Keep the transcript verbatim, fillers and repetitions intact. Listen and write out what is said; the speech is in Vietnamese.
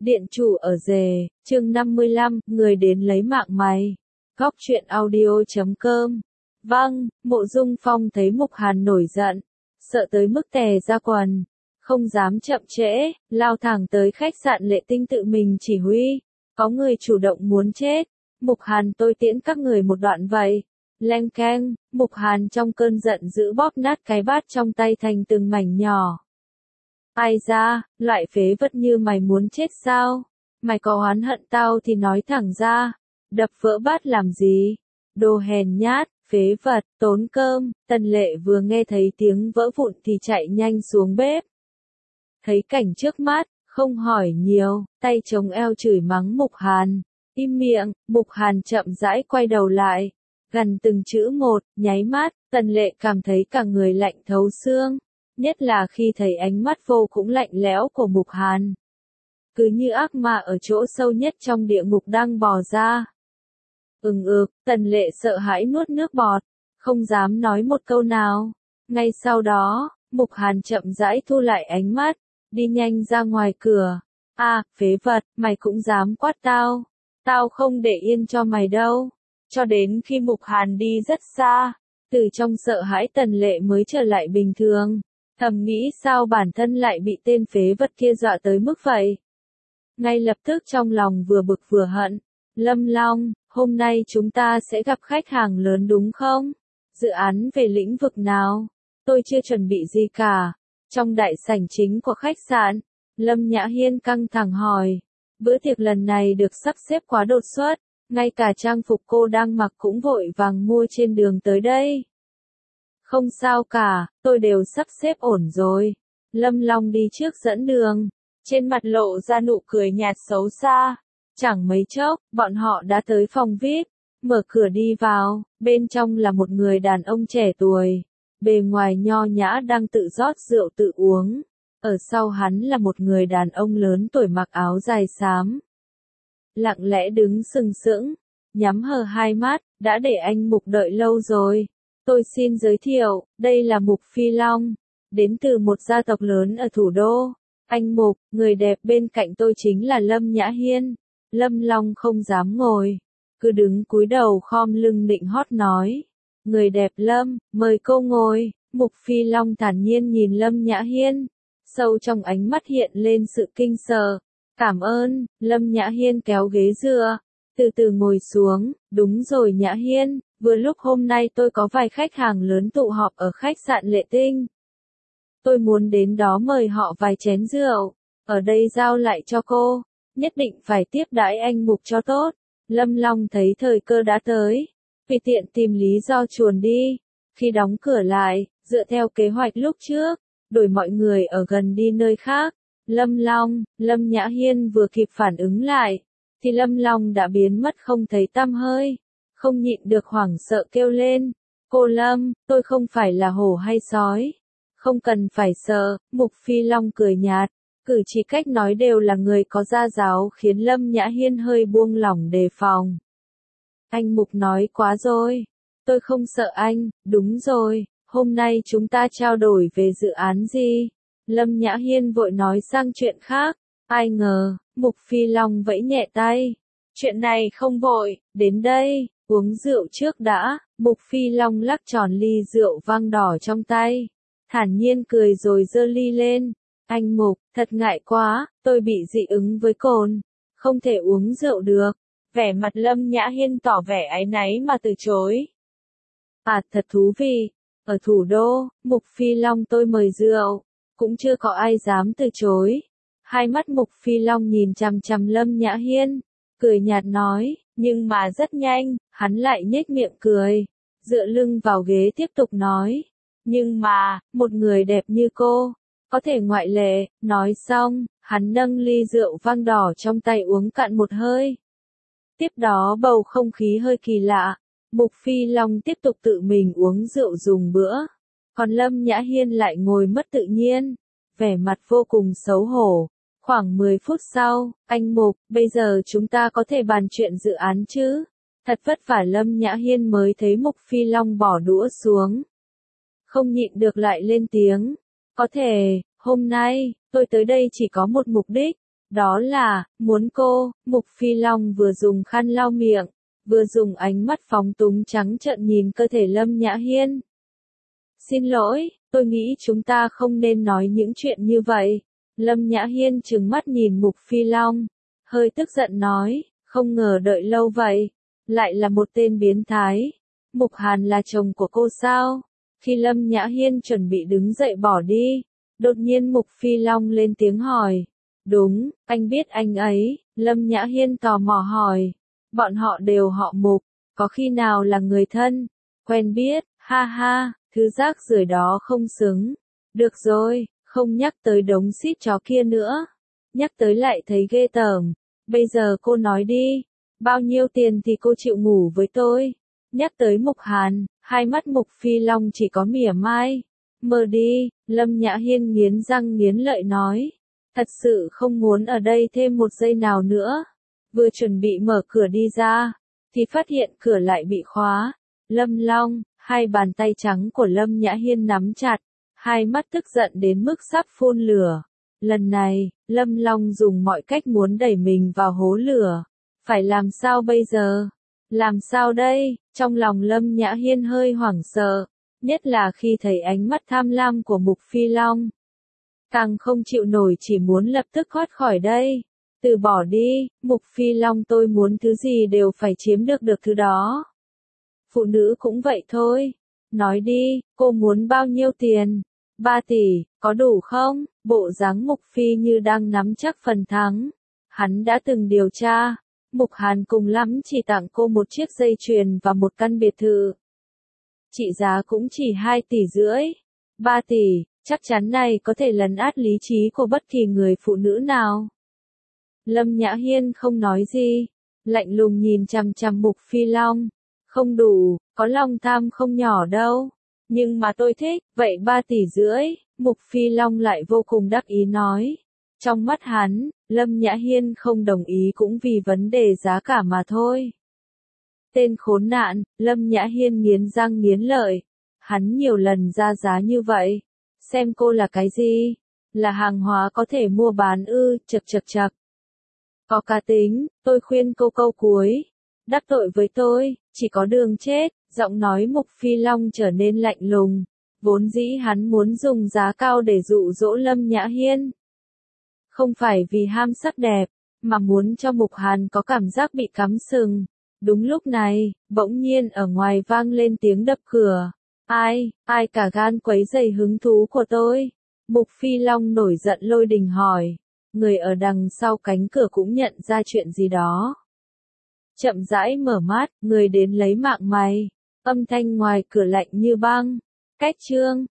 Điện chủ ở rể, chương năm mươi lăm, người đến lấy mạng mày. Góc truyện audio chấm com. Vâng, Mộ Dung Phong thấy Mục Hàn nổi giận, sợ tới mức tè ra quần, không dám chậm trễ, lao thẳng tới khách sạn Lệ Tinh tự mình chỉ huy. Có người chủ động muốn chết, Mục Hàn tôi tiễn các người một đoạn vậy. Leng keng, Mục Hàn trong cơn giận dữ bóp nát cái bát trong tay thành từng mảnh nhỏ. Ai ra, loại phế vật như mày muốn chết sao? Mày có oán hận tao thì nói thẳng ra, đập vỡ bát làm gì? Đồ hèn nhát, phế vật, tốn cơm. Tần Lệ vừa nghe thấy tiếng vỡ vụn thì chạy nhanh xuống bếp. Thấy cảnh trước mắt, không hỏi nhiều, tay chống eo chửi mắng Mục Hàn. Im miệng, Mục Hàn chậm rãi quay đầu lại, gần từng chữ một, nháy mắt, Tần Lệ cảm thấy cả người lạnh thấu xương. Nhất là khi thấy ánh mắt vô cùng lạnh lẽo của Mục Hàn. Cứ như ác ma ở chỗ sâu nhất trong địa ngục đang bò ra. Ừng ực, Tần Lệ sợ hãi nuốt nước bọt, không dám nói một câu nào. Ngay sau đó, Mục Hàn chậm rãi thu lại ánh mắt, đi nhanh ra ngoài cửa. À, phế vật, mày cũng dám quát tao. Tao không để yên cho mày đâu. Cho đến khi Mục Hàn đi rất xa, từ trong sợ hãi Tần Lệ mới trở lại bình thường. Thầm nghĩ sao bản thân lại bị tên phế vật kia dọa tới mức vậy. Ngay lập tức trong lòng vừa bực vừa hận. Lâm Long, hôm nay chúng ta sẽ gặp khách hàng lớn đúng không? Dự án về lĩnh vực nào? Tôi chưa chuẩn bị gì cả. Trong đại sảnh chính của khách sạn, Lâm Nhã Hiên căng thẳng hỏi. Bữa tiệc lần này được sắp xếp quá đột xuất, ngay cả trang phục cô đang mặc cũng vội vàng mua trên đường tới đây. Không sao cả, tôi đều sắp xếp ổn rồi. Lâm Long đi trước dẫn đường, trên mặt lộ ra nụ cười nhạt xấu xa. Chẳng mấy chốc, bọn họ đã tới phòng vi ai pi, mở cửa đi vào, bên trong là một người đàn ông trẻ tuổi, bề ngoài nho nhã đang tự rót rượu tự uống. Ở sau hắn là một người đàn ông lớn tuổi mặc áo dài xám. Lặng lẽ đứng sừng sững, nhắm hờ hai mắt, đã để anh Mục đợi lâu rồi. Tôi xin giới thiệu, đây là Mục Phi Long, đến từ một gia tộc lớn ở thủ đô. Anh Mục, người đẹp bên cạnh tôi chính là Lâm Nhã Hiên. Lâm Long không dám ngồi, cứ đứng cúi đầu khom lưng nịnh hót nói. Người đẹp Lâm, mời cô ngồi. Mục Phi Long thản nhiên nhìn Lâm Nhã Hiên, sâu trong ánh mắt hiện lên sự kinh sợ. Cảm ơn. Lâm Nhã Hiên kéo ghế dựa, từ từ ngồi xuống. Đúng rồi Nhã Hiên, vừa lúc hôm nay tôi có vài khách hàng lớn tụ họp ở khách sạn Lệ Tinh. Tôi muốn đến đó mời họ vài chén rượu, ở đây giao lại cho cô, nhất định phải tiếp đãi anh Mục cho tốt. Lâm Long thấy thời cơ đã tới, vì tiện tìm lý do chuồn đi. Khi đóng cửa lại, dựa theo kế hoạch lúc trước, đổi mọi người ở gần đi nơi khác. Lâm Long, Lâm Nhã Hiên vừa kịp phản ứng lại, thì Lâm Long đã biến mất không thấy tăm hơi. Không nhịn được hoảng sợ kêu lên. Cô Lâm, tôi không phải là hổ hay sói. Không cần phải sợ. Mục Phi Long cười nhạt, cử chỉ cách nói đều là người có gia giáo khiến Lâm Nhã Hiên hơi buông lỏng đề phòng. Anh Mục nói quá rồi. Tôi không sợ anh. Đúng rồi, hôm nay chúng ta trao đổi về dự án gì? Lâm Nhã Hiên vội nói sang chuyện khác. Ai ngờ, Mục Phi Long vẫy nhẹ tay. Chuyện này không vội, đến đây, uống rượu trước đã. Mục Phi Long lắc tròn ly rượu vang đỏ trong tay, thản nhiên cười rồi giơ ly lên. Anh Mục, thật ngại quá, tôi bị dị ứng với cồn, không thể uống rượu được. Vẻ mặt Lâm Nhã Hiên tỏ vẻ áy náy mà từ chối. À, thật thú vị. Ở thủ đô, Mục Phi Long tôi mời rượu, cũng chưa có ai dám từ chối. Hai mắt Mục Phi Long nhìn chằm chằm Lâm Nhã Hiên, cười nhạt nói, nhưng mà rất nhanh, hắn lại nhếch miệng cười, dựa lưng vào ghế tiếp tục nói. Nhưng mà, một người đẹp như cô, có thể ngoại lệ. Nói xong, hắn nâng ly rượu vang đỏ trong tay uống cạn một hơi. Tiếp đó bầu không khí hơi kỳ lạ, Mục Phi Long tiếp tục tự mình uống rượu dùng bữa. Còn Lâm Nhã Hiên lại ngồi mất tự nhiên, vẻ mặt vô cùng xấu hổ. Khoảng mười phút sau, anh Mục, bây giờ chúng ta có thể bàn chuyện dự án chứ? Thật vất vả Lâm Nhã Hiên mới thấy Mục Phi Long bỏ đũa xuống. Không nhịn được lại lên tiếng. Có thể, hôm nay, tôi tới đây chỉ có một mục đích, Đó là, muốn cô, Mục Phi Long vừa dùng khăn lau miệng, vừa dùng ánh mắt phóng túng trắng trợn nhìn cơ thể Lâm Nhã Hiên. Xin lỗi, tôi nghĩ chúng ta không nên nói những chuyện như vậy. Lâm Nhã Hiên trừng mắt nhìn Mục Phi Long, hơi tức giận nói, không ngờ đợi lâu vậy, lại là một tên biến thái. Mục Hàn là chồng của cô sao? Khi Lâm Nhã Hiên chuẩn bị đứng dậy bỏ đi, đột nhiên Mục Phi Long lên tiếng hỏi. Đúng, anh biết anh ấy, Lâm Nhã Hiên tò mò hỏi. Bọn họ đều họ Mục, có khi nào là người thân? Quen biết, ha ha, thứ rác rưởi đó không xứng. Được rồi, không nhắc tới đống xít chó kia nữa. Nhắc tới lại thấy ghê tởm. Bây giờ cô nói đi, bao nhiêu tiền thì cô chịu ngủ với tôi? Nhắc tới Mục Hàn, hai mắt Mục Phi Long chỉ có mỉa mai. Mờ đi, Lâm Nhã Hiên nghiến răng nghiến lợi nói. Thật sự không muốn ở đây thêm một giây nào nữa. Vừa chuẩn bị mở cửa đi ra, thì phát hiện cửa lại bị khóa. Lâm Long, hai bàn tay trắng của Lâm Nhã Hiên nắm chặt, hai mắt tức giận đến mức sắp phun lửa. Lần này, Lâm Long dùng mọi cách muốn đẩy mình vào hố lửa. Phải làm sao bây giờ? Làm sao đây? Trong lòng Lâm Nhã Hiên hơi hoảng sợ, nhất là khi thấy ánh mắt tham lam của Mục Phi Long. Càng không chịu nổi chỉ muốn lập tức thoát khỏi đây. Từ bỏ đi, Mục Phi Long tôi muốn thứ gì đều phải chiếm được được thứ đó. Phụ nữ cũng vậy thôi. Nói đi, cô muốn bao nhiêu tiền? Ba tỷ, có đủ không? Bộ dáng Mục Phi như đang nắm chắc phần thắng. Hắn đã từng điều tra. Mục Hàn cùng lắm chỉ tặng cô một chiếc dây chuyền và một căn biệt thự. Trị giá cũng chỉ hai tỷ rưỡi. Ba tỷ, chắc chắn này có thể lấn át lý trí của bất kỳ người phụ nữ nào. Lâm Nhã Hiên không nói gì, lạnh lùng nhìn chằm chằm Mục Phi Long. Không đủ, có lòng tham không nhỏ đâu. Nhưng mà tôi thích, vậy ba tỷ rưỡi, Mục Phi Long lại vô cùng đắc ý nói. Trong mắt hắn, Lâm Nhã Hiên không đồng ý cũng vì vấn đề giá cả mà thôi. Tên khốn nạn, Lâm Nhã Hiên nghiến răng nghiến lợi. Hắn nhiều lần ra giá như vậy. Xem cô là cái gì? Là hàng hóa có thể mua bán ư, chật chật chật. Có cá tính, tôi khuyên cô câu cuối. Đắc tội với tôi, chỉ có đường chết. Giọng nói Mục Phi Long trở nên lạnh lùng. Vốn dĩ hắn muốn dùng giá cao để dụ dỗ Lâm Nhã Hiên. Không phải vì ham sắc đẹp, mà muốn cho Mục Hàn có cảm giác bị cắm sừng. Đúng lúc này, bỗng nhiên ở ngoài vang lên tiếng đập cửa. Ai, ai cả gan quấy rầy hứng thú của tôi? Mục Phi Long nổi giận lôi đình hỏi. Người ở đằng sau cánh cửa cũng nhận ra chuyện gì đó. Chậm rãi mở mắt, người đến lấy mạng mày. Âm thanh ngoài cửa lạnh như băng. Cách chương